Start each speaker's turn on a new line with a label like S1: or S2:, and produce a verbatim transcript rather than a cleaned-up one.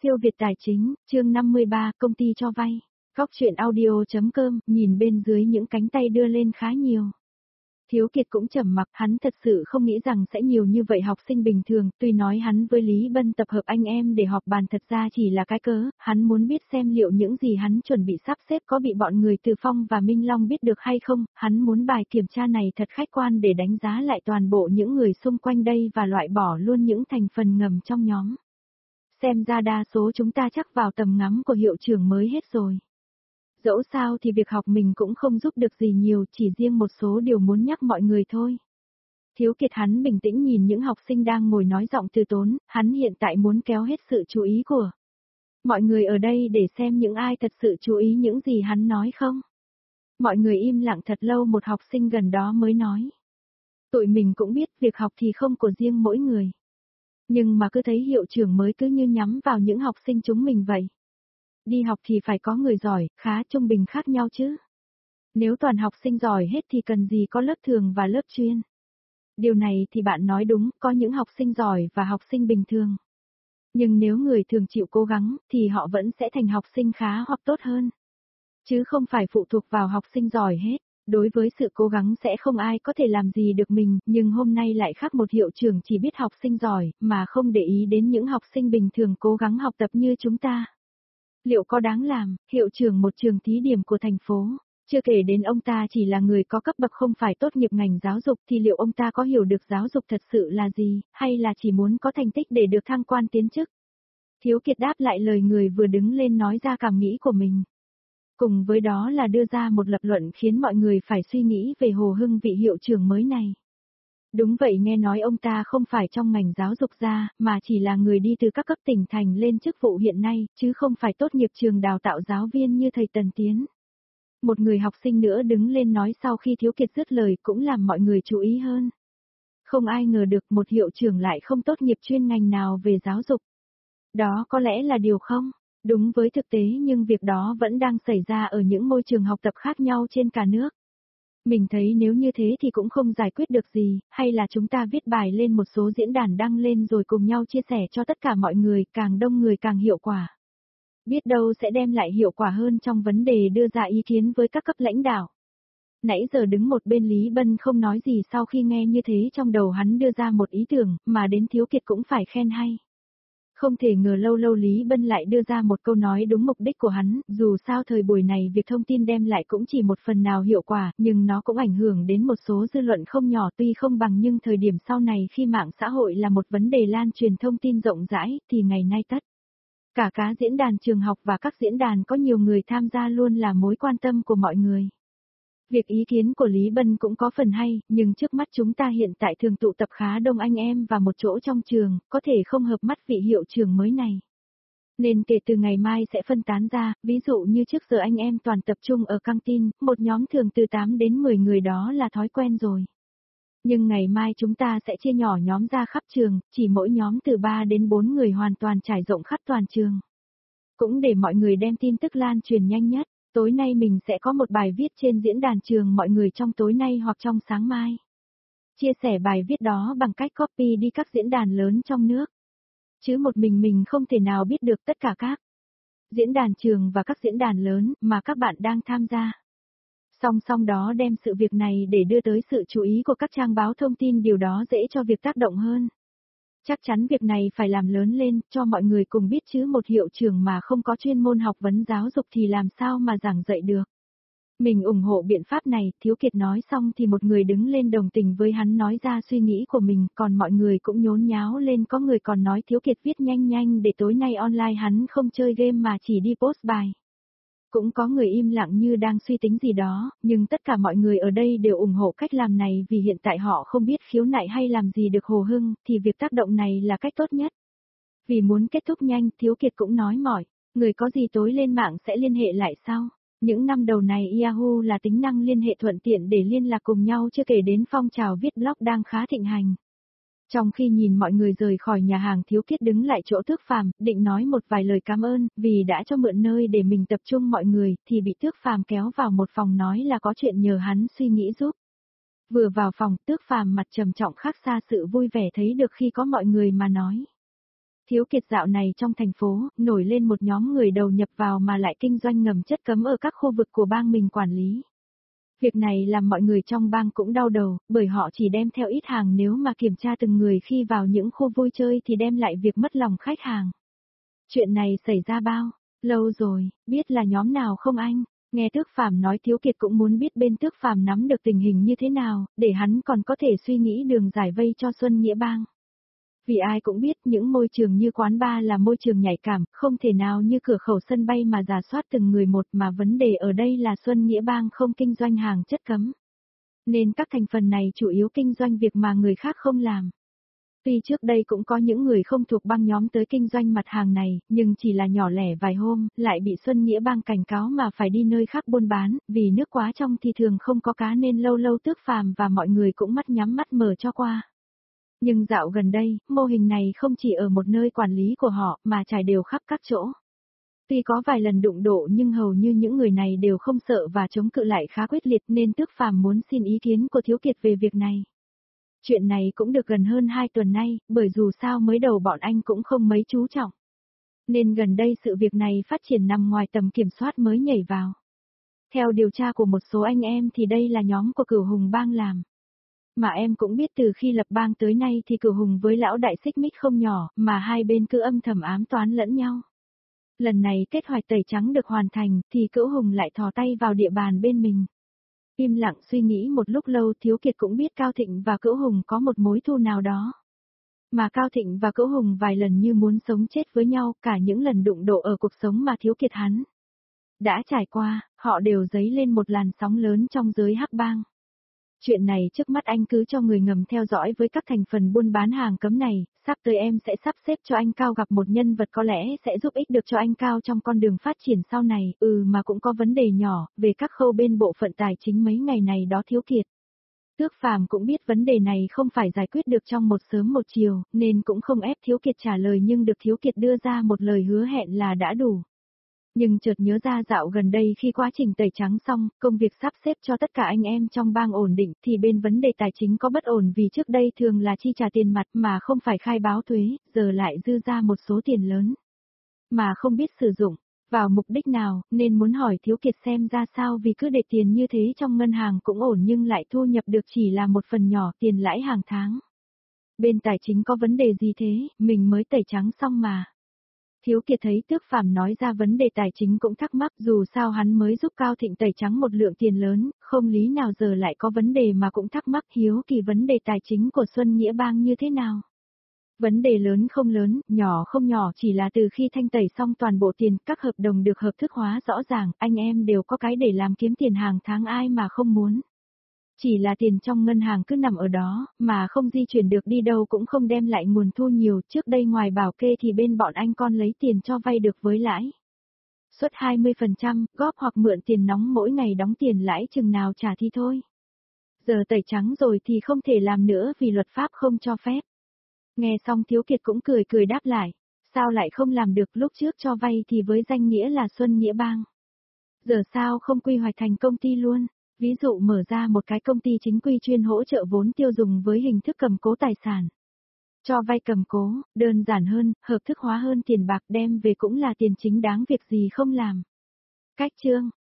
S1: Siêu Việt Tài Chính, chương năm mươi ba, công ty cho vay. Góc chuyện audio.com, nhìn bên dưới những cánh tay đưa lên khá nhiều. Thiếu Kiệt cũng trầm mặc, hắn thật sự không nghĩ rằng sẽ nhiều như vậy học sinh bình thường, tuy nói hắn với Lý Bân tập hợp anh em để họp bàn thật ra chỉ là cái cớ, hắn muốn biết xem liệu những gì hắn chuẩn bị sắp xếp có bị bọn người Từ Phong và Minh Long biết được hay không, hắn muốn bài kiểm tra này thật khách quan để đánh giá lại toàn bộ những người xung quanh đây và loại bỏ luôn những thành phần ngầm trong nhóm. Xem ra đa số chúng ta chắc vào tầm ngắm của hiệu trưởng mới hết rồi. Dẫu sao thì việc học mình cũng không giúp được gì nhiều, chỉ riêng một số điều muốn nhắc mọi người thôi. Thiếu Kiệt hắn bình tĩnh nhìn những học sinh đang ngồi nói giọng từ tốn, hắn hiện tại muốn kéo hết sự chú ý của mọi người ở đây để xem những ai thật sự chú ý những gì hắn nói không. Mọi người im lặng thật lâu, một học sinh gần đó mới nói. Tụi mình cũng biết việc học thì không của riêng mỗi người. Nhưng mà cứ thấy hiệu trưởng mới cứ như nhắm vào những học sinh chúng mình vậy. Đi học thì phải có người giỏi, khá, trung bình khác nhau chứ. Nếu toàn học sinh giỏi hết thì cần gì có lớp thường và lớp chuyên. Điều này thì bạn nói đúng, có những học sinh giỏi và học sinh bình thường. Nhưng nếu người thường chịu cố gắng thì họ vẫn sẽ thành học sinh khá hoặc tốt hơn. Chứ không phải phụ thuộc vào học sinh giỏi hết. Đối với sự cố gắng sẽ không ai có thể làm gì được mình, nhưng hôm nay lại khác, một hiệu trưởng chỉ biết học sinh giỏi, mà không để ý đến những học sinh bình thường cố gắng học tập như chúng ta. Liệu có đáng làm? Hiệu trưởng một trường thí điểm của thành phố, chưa kể đến ông ta chỉ là người có cấp bậc không phải tốt nghiệp ngành giáo dục, thì liệu ông ta có hiểu được giáo dục thật sự là gì, hay là chỉ muốn có thành tích để được thăng quan tiến chức? Thiếu Kiệt đáp lại lời người vừa đứng lên nói ra cảm nghĩ của mình. Cùng với đó là đưa ra một lập luận khiến mọi người phải suy nghĩ về Hồ Hưng, vị hiệu trưởng mới này. Đúng vậy, nghe nói ông ta không phải trong ngành giáo dục ra, mà chỉ là người đi từ các cấp tỉnh thành lên chức vụ hiện nay, chứ không phải tốt nghiệp trường đào tạo giáo viên như thầy Tần Tiến. Một người học sinh nữa đứng lên nói sau khi Thiếu Kiệt dứt lời, cũng làm mọi người chú ý hơn. Không ai ngờ được một hiệu trưởng lại không tốt nghiệp chuyên ngành nào về giáo dục. Đó có lẽ là điều không đúng với thực tế, nhưng việc đó vẫn đang xảy ra ở những môi trường học tập khác nhau trên cả nước. Mình thấy nếu như thế thì cũng không giải quyết được gì, hay là chúng ta viết bài lên một số diễn đàn đăng lên rồi cùng nhau chia sẻ cho tất cả mọi người, càng đông người càng hiệu quả. Biết đâu sẽ đem lại hiệu quả hơn trong vấn đề đưa ra ý kiến với các cấp lãnh đạo. Nãy giờ đứng một bên Lý Bân không nói gì, sau khi nghe như thế trong đầu hắn đưa ra một ý tưởng, mà đến Thiếu Kiệt cũng phải khen hay. Không thể ngờ lâu lâu Lý Bân lại đưa ra một câu nói đúng mục đích của hắn, dù sao thời buổi này việc thông tin đem lại cũng chỉ một phần nào hiệu quả, nhưng nó cũng ảnh hưởng đến một số dư luận không nhỏ, tuy không bằng nhưng thời điểm sau này khi mạng xã hội là một vấn đề lan truyền thông tin rộng rãi, thì ngày nay tất cả các diễn đàn trường học và các diễn đàn có nhiều người tham gia luôn là mối quan tâm của mọi người. Việc ý kiến của Lý Bân cũng có phần hay, nhưng trước mắt chúng ta hiện tại thường tụ tập khá đông anh em và một chỗ trong trường, có thể không hợp mắt vị hiệu trưởng mới này. Nên kể từ ngày mai sẽ phân tán ra, ví dụ như trước giờ anh em toàn tập trung ở căng tin, một nhóm thường từ tám đến mười người đó là thói quen rồi. Nhưng ngày mai chúng ta sẽ chia nhỏ nhóm ra khắp trường, chỉ mỗi nhóm từ ba đến bốn người hoàn toàn trải rộng khắp toàn trường. Cũng để mọi người đem tin tức lan truyền nhanh nhất. Tối nay mình sẽ có một bài viết trên diễn đàn trường mọi người trong tối nay hoặc trong sáng mai. Chia sẻ bài viết đó bằng cách copy đi các diễn đàn lớn trong nước. Chứ một mình mình không thể nào biết được tất cả các diễn đàn trường và các diễn đàn lớn mà các bạn đang tham gia. Song song đó đem sự việc này để đưa tới sự chú ý của các trang báo thông tin, điều đó dễ cho việc tác động hơn. Chắc chắn việc này phải làm lớn lên, cho mọi người cùng biết, chứ một hiệu trưởng mà không có chuyên môn học vấn giáo dục thì làm sao mà giảng dạy được. Mình ủng hộ biện pháp này, Thiếu Kiệt nói xong thì một người đứng lên đồng tình với hắn, nói ra suy nghĩ của mình, còn mọi người cũng nhốn nháo lên, có người còn nói Thiếu Kiệt viết nhanh nhanh để tối nay online hắn không chơi game mà chỉ đi post bài. Cũng có người im lặng như đang suy tính gì đó, nhưng tất cả mọi người ở đây đều ủng hộ cách làm này, vì hiện tại họ không biết khiếu nại hay làm gì được Hồ Hưng, thì việc tác động này là cách tốt nhất. Vì muốn kết thúc nhanh, Thiếu Kiệt cũng nói mọi người có gì tối lên mạng sẽ liên hệ lại sau. Những năm đầu này Yahoo là tính năng liên hệ thuận tiện để liên lạc cùng nhau, chưa kể đến phong trào viết blog đang khá thịnh hành. Trong khi nhìn mọi người rời khỏi nhà hàng, Thiếu Kiệt đứng lại chỗ Tước Phàm, định nói một vài lời cảm ơn, vì đã cho mượn nơi để mình tập trung mọi người, thì bị Tước Phàm kéo vào một phòng nói là có chuyện nhờ hắn suy nghĩ giúp. Vừa vào phòng, Tước Phàm mặt trầm trọng khác xa sự vui vẻ thấy được khi có mọi người mà nói. Thiếu Kiệt dạo này trong thành phố, nổi lên một nhóm người đầu nhập vào mà lại kinh doanh ngầm chất cấm ở các khu vực của bang mình quản lý. Việc này làm mọi người trong bang cũng đau đầu, bởi họ chỉ đem theo ít hàng, nếu mà kiểm tra từng người khi vào những khu vui chơi thì đem lại việc mất lòng khách hàng. Chuyện này xảy ra bao lâu rồi, biết là nhóm nào không anh? Nghe Tước Phàm nói, Thiếu Kiệt cũng muốn biết bên Tước Phàm nắm được tình hình như thế nào, để hắn còn có thể suy nghĩ đường giải vây cho Xuân Nghĩa Bang. Vì ai cũng biết những môi trường như quán bar là môi trường nhạy cảm, không thể nào như cửa khẩu sân bay mà rà soát từng người một, mà vấn đề ở đây là Xuân Nghĩa Bang không kinh doanh hàng chất cấm. Nên các thành phần này chủ yếu kinh doanh việc mà người khác không làm. Tuy trước đây cũng có những người không thuộc bang nhóm tới kinh doanh mặt hàng này, nhưng chỉ là nhỏ lẻ vài hôm, lại bị Xuân Nghĩa Bang cảnh cáo mà phải đi nơi khác buôn bán, vì nước quá trong thì thường không có cá nên lâu lâu Tước Phàm và mọi người cũng mắt nhắm mắt mở cho qua. Nhưng dạo gần đây, mô hình này không chỉ ở một nơi quản lý của họ mà trải đều khắp các chỗ. Tuy có vài lần đụng độ nhưng hầu như những người này đều không sợ và chống cự lại khá quyết liệt, nên Tước Phàm muốn xin ý kiến của Thiếu Kiệt về việc này. Chuyện này cũng được gần hơn hai tuần nay, bởi dù sao mới đầu bọn anh cũng không mấy chú trọng. Nên gần đây sự việc này phát triển nằm ngoài tầm kiểm soát mới nhảy vào. Theo điều tra của một số anh em thì đây là nhóm của Cửu Hùng Bang làm. Mà em cũng biết từ khi lập bang tới nay thì Cửu Hùng với lão đại xích mích không nhỏ, mà hai bên cứ âm thầm ám toán lẫn nhau. Lần này kết hoạch tẩy trắng được hoàn thành thì Cửu Hùng lại thò tay vào địa bàn bên mình. Im lặng suy nghĩ một lúc lâu, Thiếu Kiệt cũng biết Cao Thịnh và Cửu Hùng có một mối thù nào đó. Mà Cao Thịnh và Cửu Hùng vài lần như muốn sống chết với nhau, cả những lần đụng độ ở cuộc sống mà Thiếu Kiệt hắn đã trải qua, họ đều dấy lên một làn sóng lớn trong giới hắc bang. Chuyện này trước mắt anh cứ cho người ngầm theo dõi với các thành phần buôn bán hàng cấm này, sắp tới em sẽ sắp xếp cho anh Cao gặp một nhân vật có lẽ sẽ giúp ích được cho anh Cao trong con đường phát triển sau này, ừ mà cũng có vấn đề nhỏ, về các khâu bên bộ phận tài chính mấy ngày này đó Thiếu Kiệt. Tước Phàm cũng biết vấn đề này không phải giải quyết được trong một sớm một chiều, nên cũng không ép Thiếu Kiệt trả lời, nhưng được Thiếu Kiệt đưa ra một lời hứa hẹn là đã đủ. Nhưng chợt nhớ ra dạo gần đây khi quá trình tẩy trắng xong, công việc sắp xếp cho tất cả anh em trong bang ổn định thì bên vấn đề tài chính có bất ổn, vì trước đây thường là chi trả tiền mặt mà không phải khai báo thuế, giờ lại dư ra một số tiền lớn. Mà không biết sử dụng vào mục đích nào, nên muốn hỏi Thiếu Kiệt xem ra sao, vì cứ để tiền như thế trong ngân hàng cũng ổn nhưng lại thu nhập được chỉ là một phần nhỏ tiền lãi hàng tháng. Bên tài chính có vấn đề gì thế, mình mới tẩy trắng xong mà. Thiếu Kiệt thấy Tước Phàm nói ra vấn đề tài chính cũng thắc mắc, dù sao hắn mới giúp Cao Thịnh tẩy trắng một lượng tiền lớn, không lý nào giờ lại có vấn đề mà cũng thắc mắc hiếu kỳ vấn đề tài chính của Xuân Nghĩa Bang như thế nào. Vấn đề lớn không lớn, nhỏ không nhỏ, chỉ là từ khi thanh tẩy xong toàn bộ tiền, các hợp đồng được hợp thức hóa rõ ràng, anh em đều có cái để làm kiếm tiền hàng tháng, ai mà không muốn. Chỉ là tiền trong ngân hàng cứ nằm ở đó, mà không di chuyển được đi đâu, cũng không đem lại nguồn thu nhiều, trước đây ngoài bảo kê thì bên bọn anh con lấy tiền cho vay được với lãi suất hai mươi phần trăm, góp hoặc mượn tiền nóng mỗi ngày đóng tiền lãi chừng nào trả thì thôi. Giờ tẩy trắng rồi thì không thể làm nữa vì luật pháp không cho phép. Nghe xong Thiếu Kiệt cũng cười cười đáp lại, sao lại không làm được, lúc trước cho vay thì với danh nghĩa là Xuân Nghĩa Bang. Giờ sao không quy hoạch thành công ty luôn? Ví dụ mở ra một cái công ty chính quy chuyên hỗ trợ vốn tiêu dùng với hình thức cầm cố tài sản. Cho vay cầm cố, đơn giản hơn, hợp thức hóa hơn tiền bạc, đem về cũng là tiền chính đáng, việc gì không làm. Cách chương